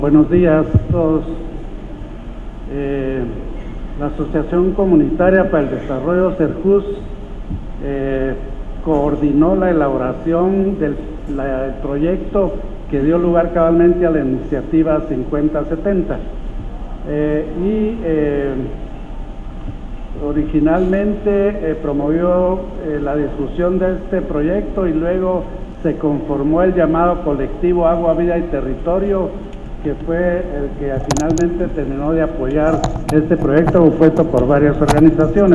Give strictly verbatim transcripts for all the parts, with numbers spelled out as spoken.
Buenos días a todos. Eh, la Asociación Comunitaria para el Desarrollo Serjus eh, coordinó la elaboración del la, el proyecto que dio lugar cabalmente a la iniciativa cincuenta setenta eh, y eh, originalmente eh, promovió eh, la discusión de este proyecto y luego se conformó el llamado colectivo Agua, Vida y Territorio, que fue el que finalmente terminó de apoyar este proyecto propuesto por varias organizaciones.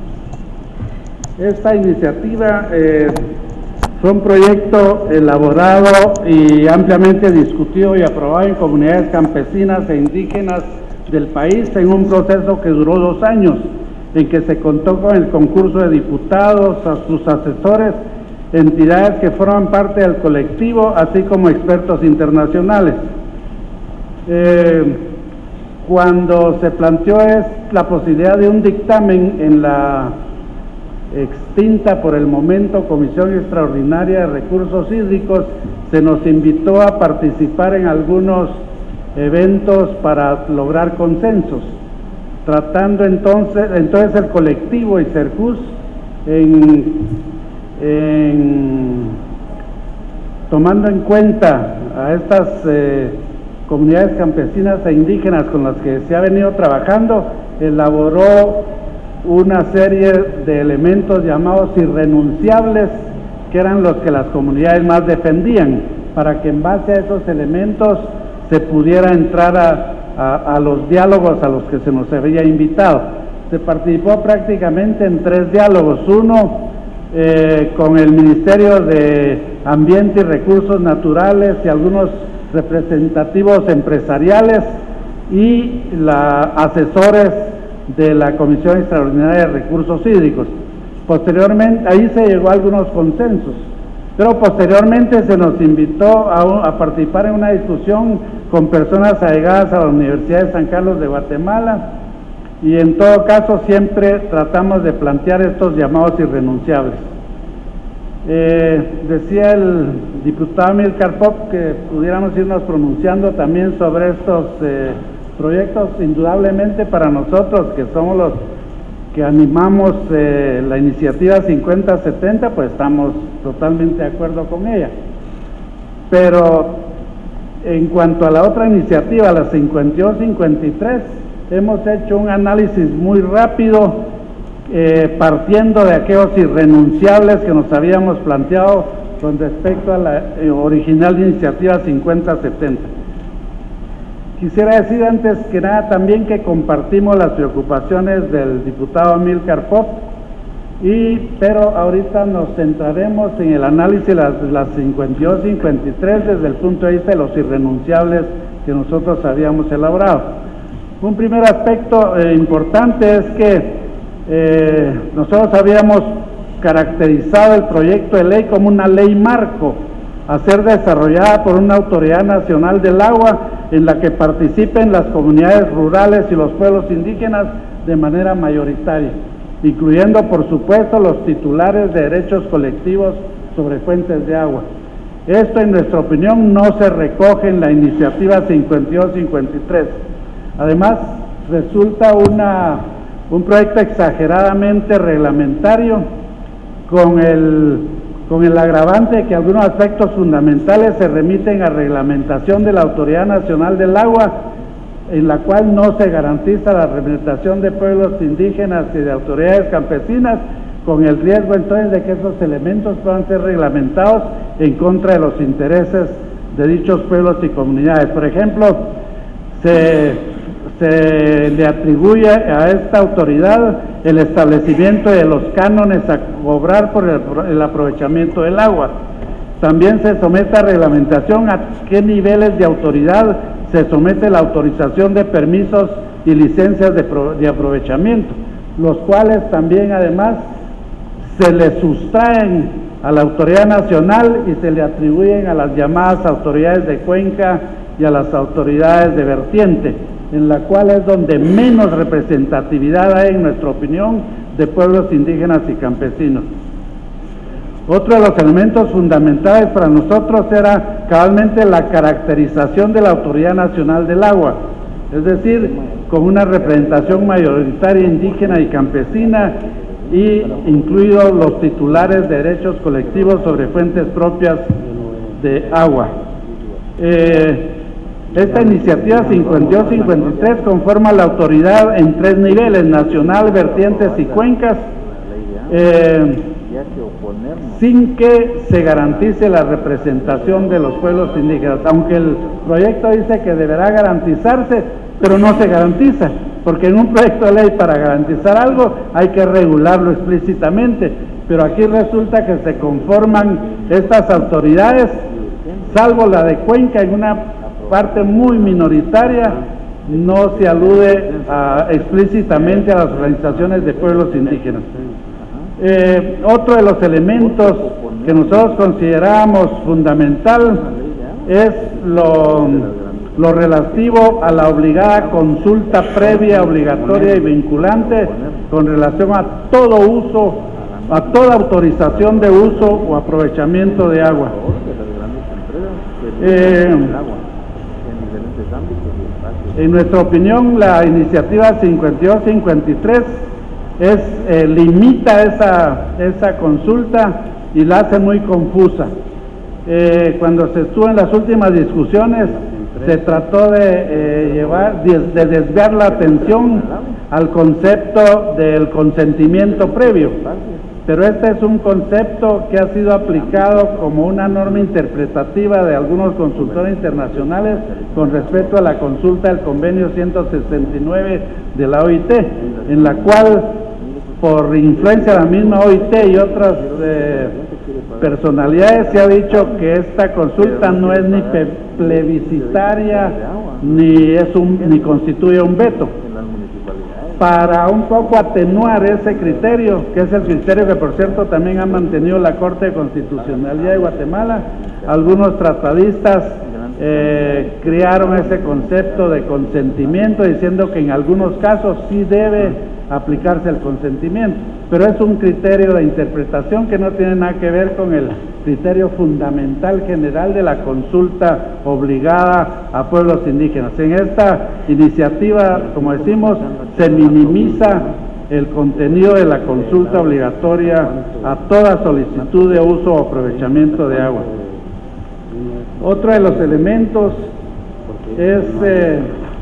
Esta iniciativa eh, fue un proyecto elaborado y ampliamente discutido y aprobado en comunidades campesinas e indígenas del país en un proceso que duró dos años, en que se contó con el concurso de diputados, a sus asesores, entidades que forman parte del colectivo, así como expertos internacionales. Eh, cuando se planteó es la posibilidad de un dictamen en la extinta por el momento Comisión Extraordinaria de Recursos Hídricos, se nos invitó a participar en algunos eventos para lograr consensos, tratando entonces, entonces el colectivo y Serjus en, en tomando en cuenta a estas eh, comunidades campesinas e indígenas con las que se ha venido trabajando, elaboró una serie de elementos llamados irrenunciables, que eran los que las comunidades más defendían, para que en base a esos elementos se pudiera entrar a, a, a los diálogos a los que se nos había invitado. Se participó prácticamente en tres diálogos, uno eh, con el Ministerio de Ambiente y Recursos Naturales y algunos representativos empresariales y la asesores de la Comisión Extraordinaria de Recursos Hídricos. Posteriormente, ahí se llegó a algunos consensos, pero posteriormente se nos invitó a, a participar en una discusión con personas allegadas a la Universidad de San Carlos de Guatemala, y en todo caso siempre tratamos de plantear estos llamados irrenunciables. Eh, decía el diputado Amílcar Pop que pudiéramos irnos pronunciando también sobre estos eh, proyectos. Indudablemente para nosotros, que somos los que animamos eh, la iniciativa cincuenta setenta, pues estamos totalmente de acuerdo con ella. Pero en cuanto a la otra iniciativa, la cincuenta y dos cincuenta y tres, hemos hecho un análisis muy rápido, Eh, partiendo de aquellos irrenunciables que nos habíamos planteado con respecto a la eh, original iniciativa cincuenta setenta. Quisiera decir antes que nada también que compartimos las preocupaciones del diputado Amílcar Pop, y, pero ahorita nos centraremos en el análisis de las, las cincuenta y dos cincuenta y tres desde el punto de vista de los irrenunciables que nosotros habíamos elaborado. Un primer aspecto eh, importante es que Eh, nosotros habíamos caracterizado el proyecto de ley como una ley marco a ser desarrollada por una autoridad nacional del agua en la que participen las comunidades rurales y los pueblos indígenas de manera mayoritaria, incluyendo por supuesto los titulares de derechos colectivos sobre fuentes de agua. Esto, en nuestra opinión, no se recoge en la iniciativa cincuenta y dos cincuenta y tres. Además, resulta una un proyecto exageradamente reglamentario, con el, con el agravante de que algunos aspectos fundamentales se remiten a reglamentación de la Autoridad Nacional del Agua, en la cual no se garantiza la representación de pueblos indígenas y de autoridades campesinas, con el riesgo entonces de que esos elementos puedan ser reglamentados en contra de los intereses de dichos pueblos y comunidades. Por ejemplo, se se le atribuye a esta autoridad el establecimiento de los cánones a cobrar por el, el aprovechamiento del agua. También se somete a reglamentación a qué niveles de autoridad se somete la autorización de permisos y licencias de, de aprovechamiento, los cuales también además se le sustraen a la autoridad nacional y se le atribuyen a las llamadas autoridades de cuenca y a las autoridades de vertiente, en la cual es donde menos representatividad hay, en nuestra opinión, de pueblos indígenas y campesinos. Otro de los elementos fundamentales para nosotros era cabalmente la caracterización de la Autoridad Nacional del Agua, es decir, con una representación mayoritaria indígena y campesina, y incluidos los titulares de derechos colectivos sobre fuentes propias de agua. Eh, esta iniciativa cincuenta y dos cincuenta y tres conforma la autoridad en tres niveles: nacional, vertientes y cuencas, eh, sin que se garantice la representación de los pueblos indígenas, aunque el proyecto dice que deberá garantizarse, pero no se garantiza, porque en un proyecto de ley para garantizar algo hay que regularlo explícitamente, pero aquí resulta que se conforman estas autoridades, salvo la de Cuenca, en una parte muy minoritaria, no se alude a, explícitamente a las organizaciones de pueblos indígenas. Eh, otro de los elementos que nosotros consideramos fundamental es lo, lo relativo a la obligada consulta previa, obligatoria y vinculante con relación a todo uso, a toda autorización de uso o aprovechamiento de agua. Eh, en nuestra opinión, la iniciativa cincuenta y dos cincuenta y tres es, eh, limita esa, esa consulta y la hace muy confusa. Eh, cuando se estuvo en las últimas discusiones, se trató de eh, llevar, de, de desviar la atención al concepto del consentimiento previo, pero este es un concepto que ha sido aplicado como una norma interpretativa de algunos consultores internacionales con respecto a la consulta del convenio ciento sesenta y nueve de la O I T, en la cual, por influencia de la misma O I T y otras eh, personalidades, se ha dicho que esta consulta no es ni plebiscitaria ni es un ni constituye un veto. Para un poco atenuar ese criterio, que es el criterio que por cierto también ha mantenido la Corte de Constitucionalidad de Guatemala, algunos tratadistas eh, crearon ese concepto de consentimiento, diciendo que en algunos casos sí debe aplicarse el consentimiento, pero es un criterio de interpretación que no tiene nada que ver con el criterio fundamental general de la consulta obligada a pueblos indígenas. En esta iniciativa, como decimos, se minimiza el contenido de la consulta obligatoria a toda solicitud de uso o aprovechamiento de agua. Otro de los elementos es eh,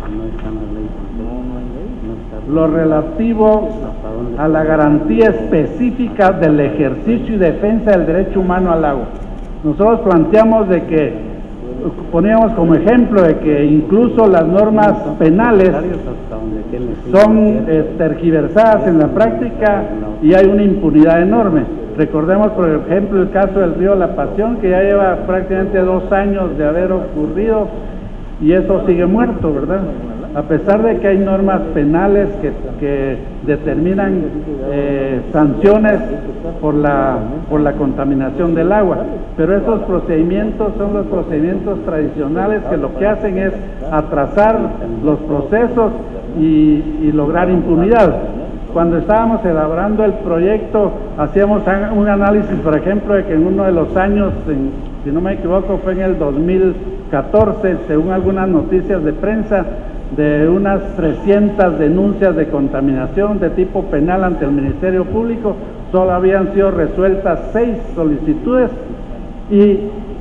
lo relativo a la garantía específica del ejercicio y defensa del derecho humano al agua. Nosotros planteamos de que, poníamos como ejemplo de que incluso las normas penales son eh, tergiversadas en la práctica y hay una impunidad enorme. Recordemos, por ejemplo, el caso del río La Pasión, que ya lleva prácticamente dos años de haber ocurrido y eso sigue muerto, ¿verdad? A pesar de que hay normas penales que, que determinan eh, sanciones por la, por la contaminación del agua, pero esos procedimientos son los procedimientos tradicionales que lo que hacen es atrasar los procesos y, y lograr impunidad. Cuando estábamos elaborando el proyecto, hacíamos un análisis, por ejemplo, de que en uno de los años, en, si no me equivoco, fue en el dos mil catorce, según algunas noticias de prensa, de unas trescientas denuncias de contaminación de tipo penal ante el Ministerio Público, solo habían sido resueltas seis solicitudes y,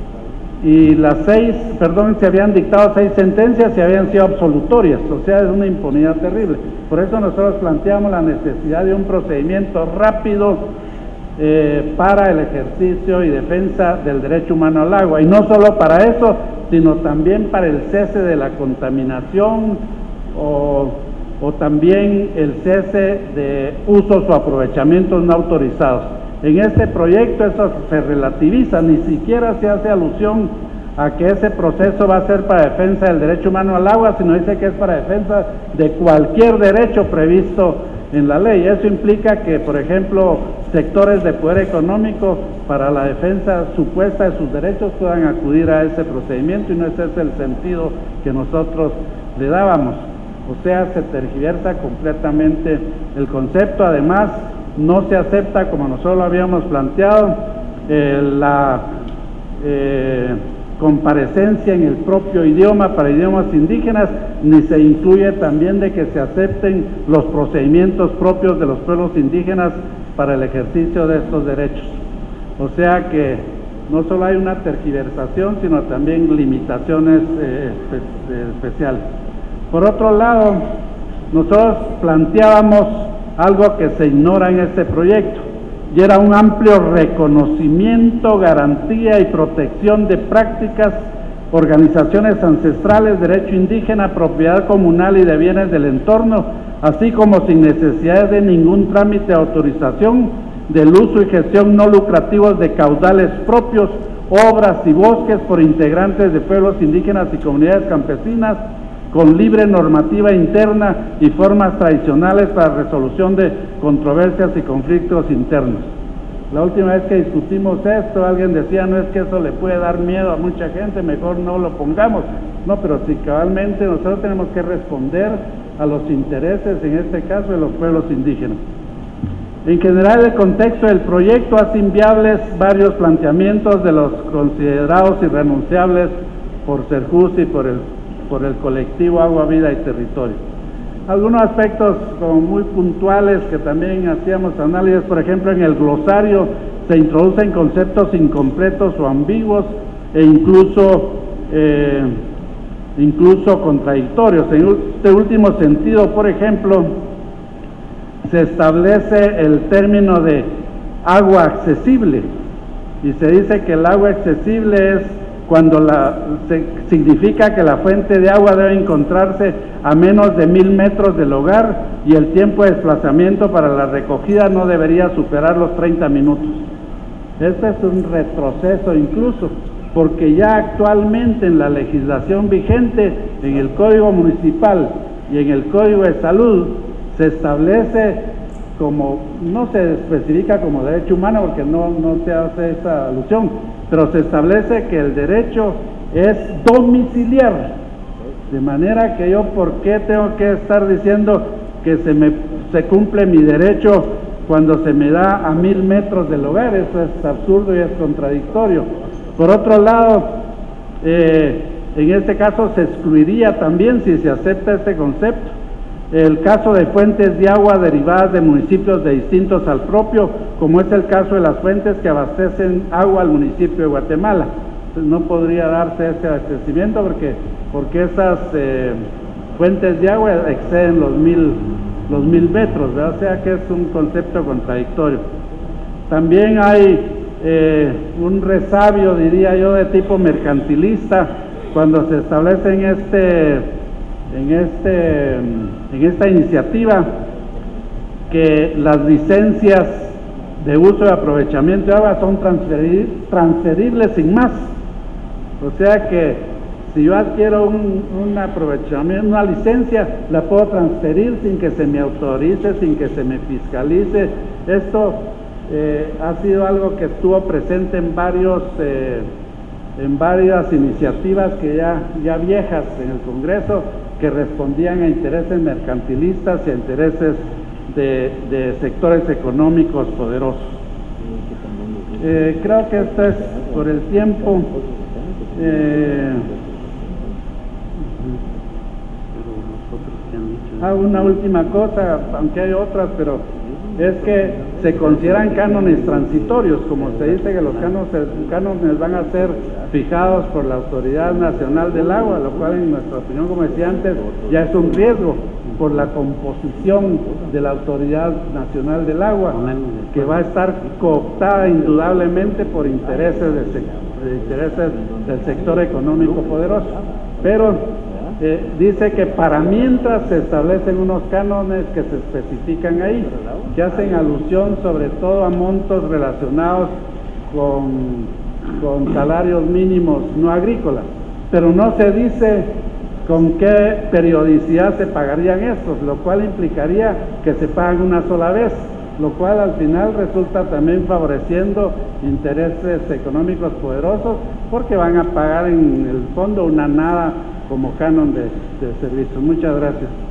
y las seis, perdón, se habían dictado seis sentencias y habían sido absolutorias, o sea, es una impunidad terrible. Por eso nosotros planteamos la necesidad de un procedimiento rápido eh, para el ejercicio y defensa del derecho humano al agua, y no solo para eso, sino también para el cese de la contaminación o, o también el cese de usos o aprovechamientos no autorizados. En este proyecto eso se relativiza, ni siquiera se hace alusión a que ese proceso va a ser para defensa del derecho humano al agua, sino dice que es para defensa de cualquier derecho previsto en la ley. Eso implica que, por ejemplo, sectores de poder económico para la defensa supuesta de sus derechos puedan acudir a ese procedimiento, y no ese es el sentido que nosotros le dábamos. O sea, se tergiversa completamente el concepto. Además, no se acepta, como nosotros lo habíamos planteado, eh, la eh, comparecencia en el propio idioma para idiomas indígenas, ni se incluye también de que se acepten los procedimientos propios de los pueblos indígenas para el ejercicio de estos derechos. O sea que no solo hay una tergiversación, sino también limitaciones eh, espe especiales. Por otro lado, nosotros planteábamos algo que se ignora en este proyecto, y era un amplio reconocimiento, garantía y protección de prácticas, organizaciones ancestrales, derecho indígena, propiedad comunal y de bienes del entorno, así como sin necesidad de ningún trámite de autorización del uso y gestión no lucrativos de caudales propios, obras y bosques por integrantes de pueblos indígenas y comunidades campesinas, con libre normativa interna y formas tradicionales para resolución de controversias y conflictos internos. La última vez que discutimos esto, alguien decía, no es que eso le puede dar miedo a mucha gente, mejor no lo pongamos. No, pero si cabalmente nosotros tenemos que responder a los intereses, en este caso, de los pueblos indígenas. En general, el contexto del proyecto hace inviables varios planteamientos de los considerados irrenunciables por Serjus y por el por el colectivo Agua, Vida y Territorio. Algunos aspectos como muy puntuales que también hacíamos análisis, por ejemplo, en el glosario se introducen conceptos incompletos o ambiguos e incluso, eh, incluso contradictorios. En este último sentido, por ejemplo, se establece el término de agua accesible y se dice que el agua accesible es cuando la, se, significa que la fuente de agua debe encontrarse a menos de mil metros del hogar y el tiempo de desplazamiento para la recogida no debería superar los treinta minutos. Este es un retroceso incluso, porque ya actualmente en la legislación vigente, en el Código Municipal y en el Código de Salud, se establece como, no se especifica como derecho humano porque no, no se hace esa alusión, pero se establece que el derecho es domiciliar, de manera que yo, ¿por qué tengo que estar diciendo que se me se cumple mi derecho cuando se me da a mil metros del hogar? Eso es absurdo y es contradictorio. Por otro lado, eh, en este caso se excluiría también, si se acepta este concepto, el caso de fuentes de agua derivadas de municipios de distintos al propio, como es el caso de las fuentes que abastecen agua al municipio de Guatemala. Entonces, no podría darse ese abastecimiento porque, porque esas eh, fuentes de agua exceden los mil, los mil metros, ¿verdad? O sea que es un concepto contradictorio. También hay eh, un resabio, diría yo, de tipo mercantilista cuando se establece en este En, este, en esta iniciativa que las licencias de uso y aprovechamiento de agua son transferir, transferibles sin más. O sea que si yo adquiero un, un aprovechamiento, una licencia, la puedo transferir sin que se me autorice, sin que se me fiscalice. Esto eh, ha sido algo que estuvo presente en varios eh, en varias iniciativas que ya, ya viejas en el Congreso, que respondían a intereses mercantilistas y a intereses de, de sectores económicos poderosos. Eh, creo que esto es por el tiempo. Eh, ah, una última cosa, aunque hay otras, pero es que se consideran cánones transitorios, como se dice que los cánones, cánones van a ser fijados por la Autoridad Nacional del Agua, lo cual en nuestra opinión, como decía antes, ya es un riesgo por la composición de la Autoridad Nacional del Agua, que va a estar cooptada indudablemente por intereses, de, de intereses del sector económico poderoso. Pero Eh, dice que para mientras se establecen unos cánones que se especifican ahí, que hacen alusión sobre todo a montos relacionados con, con salarios mínimos no agrícolas, pero no se dice con qué periodicidad se pagarían estos, lo cual implicaría que se pagan una sola vez, lo cual al final resulta también favoreciendo intereses económicos poderosos, porque van a pagar en el fondo una nada como canon de, de servicio. Muchas gracias.